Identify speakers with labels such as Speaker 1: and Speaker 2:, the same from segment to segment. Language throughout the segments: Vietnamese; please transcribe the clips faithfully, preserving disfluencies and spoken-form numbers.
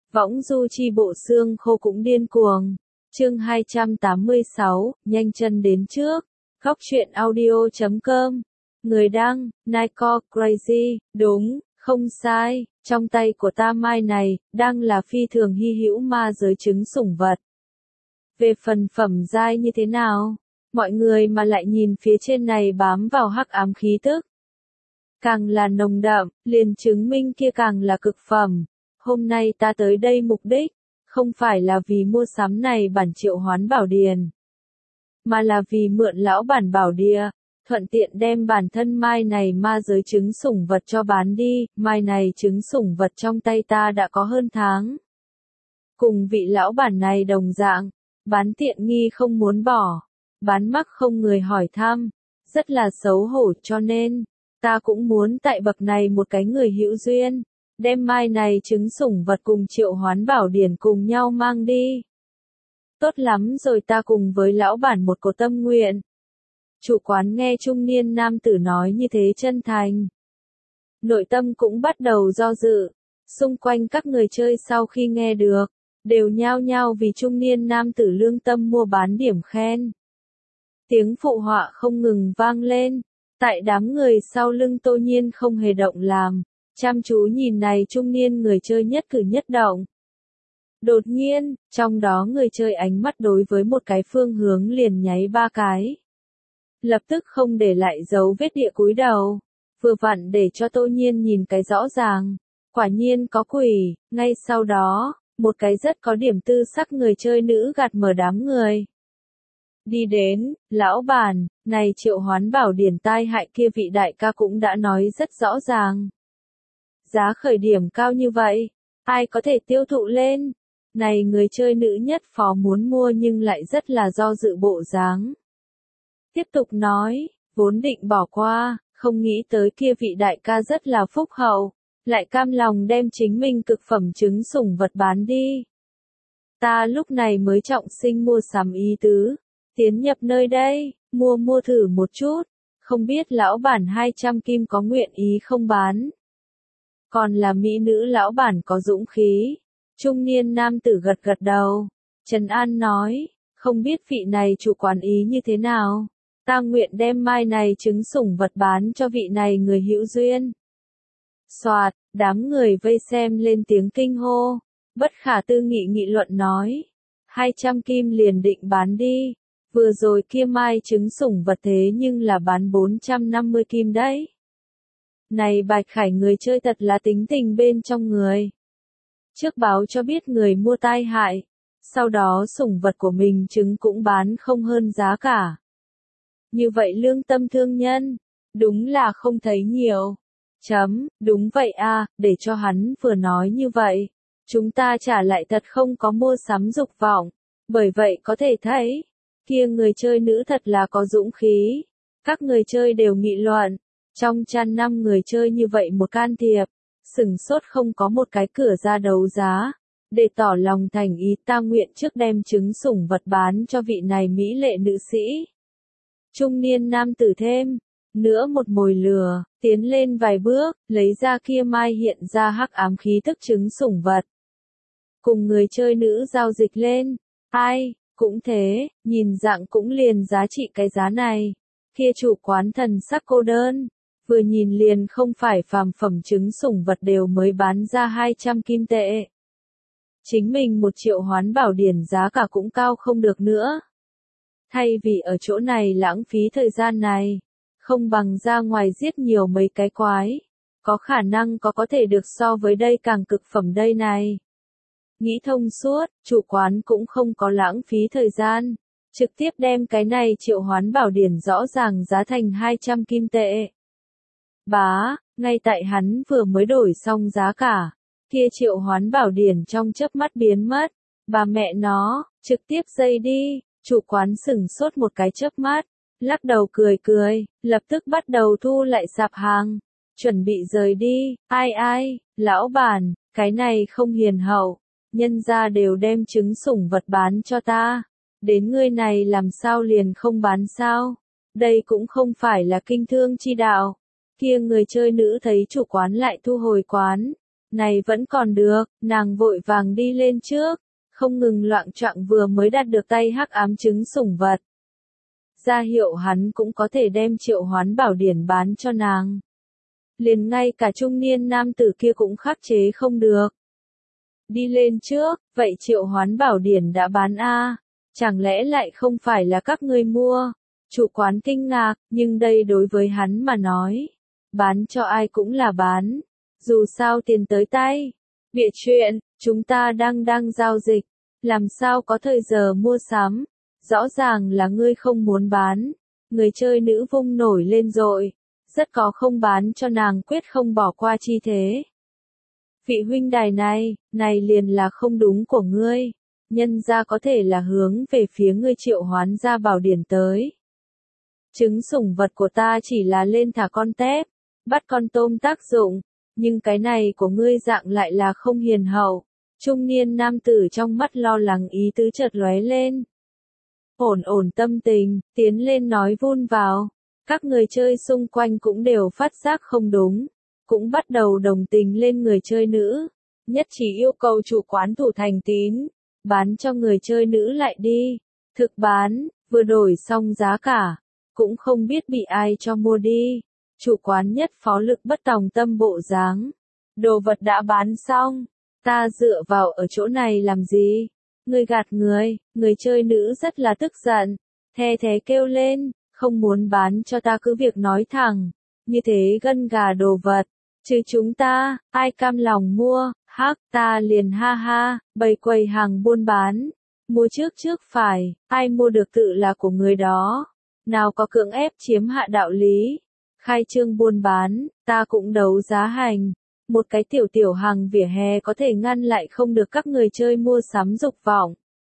Speaker 1: Võng du chi bộ xương khô cũng điên cuồng. Chương hai trăm tám mươi sáu, nhanh chân đến trước. Góc truyện audio chấm com. Người đăng, Nico Crazy, đúng, không sai, trong tay của ta mai này, đang là phi thường hy hữu ma giới trứng sủng vật. Về phần phẩm giai như thế nào? Mọi người mà lại nhìn phía trên này bám vào hắc ám khí tức. Càng là nồng đậm, liền chứng minh kia càng là cực phẩm. Hôm nay ta tới đây mục đích, không phải là vì mua sắm này bản triệu hoán bảo điền, mà là vì mượn lão bản bảo địa, thuận tiện đem bản thân mai này ma giới trứng sủng vật cho bán đi. Mai này trứng sủng vật trong tay ta đã có hơn tháng. Cùng vị lão bản này đồng dạng, bán tiện nghi không muốn bỏ, bán mắc không người hỏi thăm, rất là xấu hổ, cho nên ta cũng muốn tại bậc này một cái người hữu duyên, đem mai này trứng sủng vật cùng triệu hoán bảo điển cùng nhau mang đi. Tốt lắm rồi, ta cùng với lão bản một cổ tâm nguyện. Chủ quán nghe trung niên nam tử nói như thế chân thành, nội tâm cũng bắt đầu do dự. Xung quanh các người chơi sau khi nghe được, đều nhao nhao vì trung niên nam tử lương tâm mua bán điểm khen. Tiếng phụ họa không ngừng vang lên, tại đám người sau lưng Tô Nhiên không hề động làm, chăm chú nhìn này trung niên người chơi nhất cử nhất động. Đột nhiên, trong đó người chơi ánh mắt đối với một cái phương hướng liền nháy ba cái. Lập tức không để lại dấu vết địa cúi đầu, vừa vặn để cho Tô Nhiên nhìn cái rõ ràng. Quả nhiên có quỷ. Ngay sau đó, một cái rất có điểm tư sắc người chơi nữ gạt mở đám người. Đi đến, lão bản, này triệu hoán bảo điển tai hại kia vị đại ca cũng đã nói rất rõ ràng. Giá khởi điểm cao như vậy, ai có thể tiêu thụ lên? Này người chơi nữ nhất phó muốn mua nhưng lại rất là do dự bộ dáng. Tiếp tục nói, vốn định bỏ qua, không nghĩ tới kia vị đại ca rất là phúc hậu, lại cam lòng đem chính mình cực phẩm trứng sủng vật bán đi. Ta lúc này mới trọng sinh mua sắm ý tứ, tiến nhập nơi đây, mua mua thử một chút, không biết lão bản hai trăm kim có nguyện ý không bán. Còn là mỹ nữ lão bản có dũng khí. Trung niên nam tử gật gật đầu, trấn an nói, không biết vị này chủ quán ý như thế nào, ta nguyện đem mai này trứng sủng vật bán cho vị này người hữu duyên. Soạt, đám người vây xem lên tiếng kinh hô, bất khả tư nghị nghị luận nói, hai trăm kim liền định bán đi, vừa rồi kia mai trứng sủng vật thế nhưng là bán bốn trăm năm mươi kim đấy. Này Bạch Khải người chơi thật là tính tình bên trong người. Trước báo cho biết người mua tai hại, sau đó sủng vật của mình trứng cũng bán không hơn giá cả. Như vậy lương tâm thương nhân, đúng là không thấy nhiều. Chấm, đúng vậy à, để cho hắn vừa nói như vậy, chúng ta trả lại thật không có mua sắm dục vọng, bởi vậy có thể thấy, kia người chơi nữ thật là có dũng khí. Các người chơi đều nghị luận, trong chăn năm người chơi như vậy một can thiệp, sửng sốt không có một cái cửa ra đấu giá, để tỏ lòng thành ý ta nguyện trước đem trứng sủng vật bán cho vị này mỹ lệ nữ sĩ. Trung niên nam tử thêm nữa một mồi lừa, tiến lên vài bước, lấy ra kia mai hiện ra hắc ám khí tức trứng sủng vật. Cùng người chơi nữ giao dịch lên, ai, cũng thế, nhìn dạng cũng liền giá trị cái giá này. Kia chủ quán thần sắc cô đơn, vừa nhìn liền không phải phàm phẩm trứng sủng vật đều mới bán ra hai trăm kim tệ. Chính mình một triệu hoán bảo điển giá cả cũng cao không được nữa. Thay vì ở chỗ này lãng phí thời gian này, không bằng ra ngoài giết nhiều mấy cái quái, có khả năng có có thể được so với đây càng cực phẩm đây này. Nghĩ thông suốt, chủ quán cũng không có lãng phí thời gian, trực tiếp đem cái này triệu hoán bảo điển rõ ràng giá thành hai trăm kim tệ. Bá, ngay tại hắn vừa mới đổi xong giá cả, kia triệu hoán bảo điển trong chớp mắt biến mất. Bà mẹ nó, trực tiếp dây đi. Chủ quán sửng sốt một cái chớp mắt, lắc đầu cười cười, lập tức bắt đầu thu lại sạp hàng, chuẩn bị rời đi. Ai ai, lão bản, cái này không hiền hậu, nhân gia đều đem trứng sủng vật bán cho ta, đến ngươi này làm sao liền không bán sao? Đây cũng không phải là kinh thương chi đạo. Kia người chơi nữ thấy chủ quán lại thu hồi quán, Này vẫn còn được, nàng vội vàng đi lên trước, không ngừng loạng choạng vừa mới đạt được tay hắc ám trứng sủng vật. Ra hiệu hắn cũng có thể đem triệu hoán bảo điển bán cho nàng. Liền ngay cả trung niên nam tử kia cũng khắc chế không được. Đi lên trước, vậy triệu hoán bảo điển đã bán a? Chẳng lẽ lại không phải là các ngươi mua? Chủ quán kinh ngạc, nhưng đây đối với hắn mà nói, bán cho ai cũng là bán, dù sao tiền tới tay. Bịa chuyện, chúng ta đang đang giao dịch, làm sao có thời giờ mua sắm, rõ ràng là ngươi không muốn bán. Người chơi nữ vung nổi lên rồi, rất có không bán cho nàng quyết không bỏ qua chi thế. Vị huynh đài này, này liền là không đúng của ngươi, nhân ra có thể là hướng về phía ngươi triệu hoán ra bảo điển tới. Trứng sủng vật của ta chỉ là lên thả con tép, bắt con tôm tác dụng, nhưng cái này của ngươi dạng lại là không hiền hậu. Trung niên nam tử trong mắt lo lắng ý tứ chợt lóe lên. Ổn ổn tâm tình, tiến lên nói vun vào. Các người chơi xung quanh cũng đều phát giác không đúng, cũng bắt đầu đồng tình lên người chơi nữ, nhất chỉ yêu cầu chủ quán thủ thành tín, bán cho người chơi nữ lại đi. Thực bán, vừa đổi xong giá cả, cũng không biết bị ai cho mua đi. Chủ quán nhất phó lực bất tòng tâm bộ dáng. Đồ vật đã bán xong, ta dựa vào ở chỗ này làm gì? Người gạt người, người chơi nữ rất là tức giận, the thế kêu lên, không muốn bán cho ta cứ việc nói thẳng, như thế gân gà đồ vật, chứ chúng ta, ai cam lòng mua, hắc ta liền ha ha, bày quầy hàng buôn bán, mua trước trước phải, ai mua được tự là của người đó, nào có cưỡng ép chiếm hạ đạo lý, khai trương buôn bán, ta cũng đấu giá hành. Một cái tiểu tiểu hàng vỉa hè có thể ngăn lại không được các người chơi mua sắm dục vọng.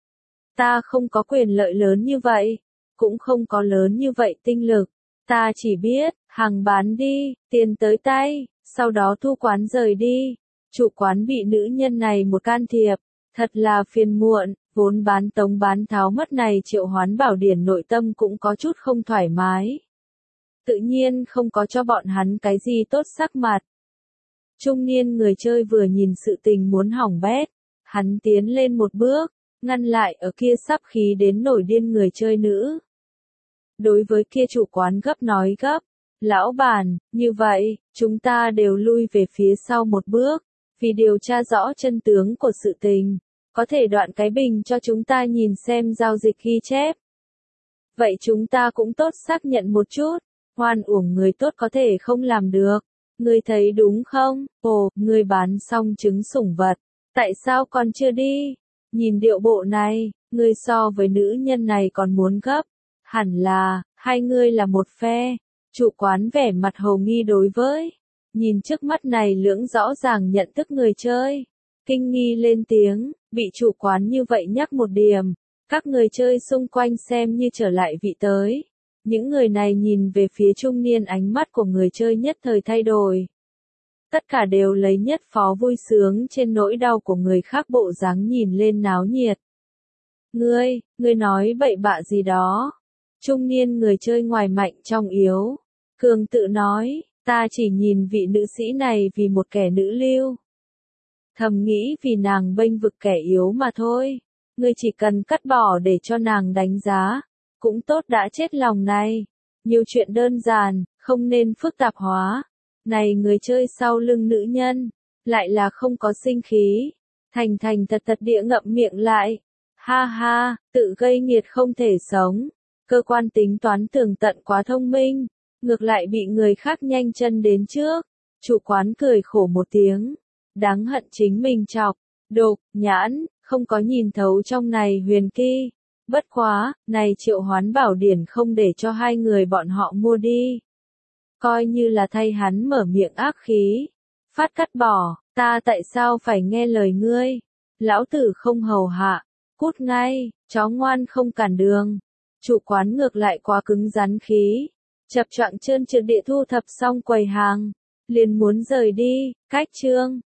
Speaker 1: Ta không có quyền lợi lớn như vậy, cũng không có lớn như vậy tinh lực. Ta chỉ biết, hàng bán đi, tiền tới tay, sau đó thu quán rời đi. Chủ quán bị nữ nhân này một can thiệp, thật là phiền muộn, vốn bán tống bán tháo mất này triệu hoán bảo điển nội tâm cũng có chút không thoải mái. Tự nhiên không có cho bọn hắn cái gì tốt sắc mặt. Trung niên người chơi vừa nhìn sự tình muốn hỏng bét, hắn tiến lên một bước, ngăn lại ở kia sắp khí đến nổi điên người chơi nữ. Đối với kia chủ quán gấp nói gấp, lão bản, như vậy, chúng ta đều lui về phía sau một bước, vì điều tra rõ chân tướng của sự tình, có thể đoạn cái bình cho chúng ta nhìn xem giao dịch ghi chép. Vậy chúng ta cũng tốt xác nhận một chút, hoan uổng người tốt có thể không làm được. Ngươi thấy đúng không? Ồ, ngươi bán xong trứng sủng vật, tại sao còn chưa đi? Nhìn điệu bộ này, ngươi so với nữ nhân này còn muốn gấp. Hẳn là, hai ngươi là một phe. Chủ quán vẻ mặt hồ nghi đối với. Nhìn trước mắt này lưỡng rõ ràng nhận thức người chơi. Kinh nghi lên tiếng, bị chủ quán như vậy nhắc một điểm. Các người chơi xung quanh xem như trở lại vị tới. Những người này nhìn về phía trung niên ánh mắt của người chơi nhất thời thay đổi. Tất cả đều lấy nhất phó vui sướng trên nỗi đau của người khác bộ dáng nhìn lên náo nhiệt. Ngươi, ngươi nói bậy bạ gì đó. Trung niên người chơi ngoài mạnh trong yếu. Cường tự nói, ta chỉ nhìn vị nữ sĩ này vì một kẻ nữ lưu. Thầm nghĩ vì nàng bênh vực kẻ yếu mà thôi. Ngươi chỉ cần cắt bỏ để cho nàng đánh giá. Cũng tốt đã chết lòng này. Nhiều chuyện đơn giản, không nên phức tạp hóa. Này người chơi sau lưng nữ nhân, lại là không có sinh khí. Thành thành thật thật địa ngậm miệng lại. Ha ha, tự gây nghiệt không thể sống. Cơ quan tính toán tường tận quá thông minh. Ngược lại bị người khác nhanh chân đến trước. Chủ quán cười khổ một tiếng. Đáng hận chính mình chọc. Độc, nhãn, không có nhìn thấu trong này huyền kỳ. Bất quá, này triệu hoán bảo điển không để cho hai người bọn họ mua đi. Coi như là thay hắn mở miệng ác khí. Phát cắt bỏ, ta tại sao phải nghe lời ngươi? Lão tử không hầu hạ. Cút ngay, chó ngoan không cản đường. Chủ quán ngược lại quá cứng rắn khí. Chập choạng trơn trượt địa thu thập xong quầy hàng. Liền muốn rời đi, cách chương.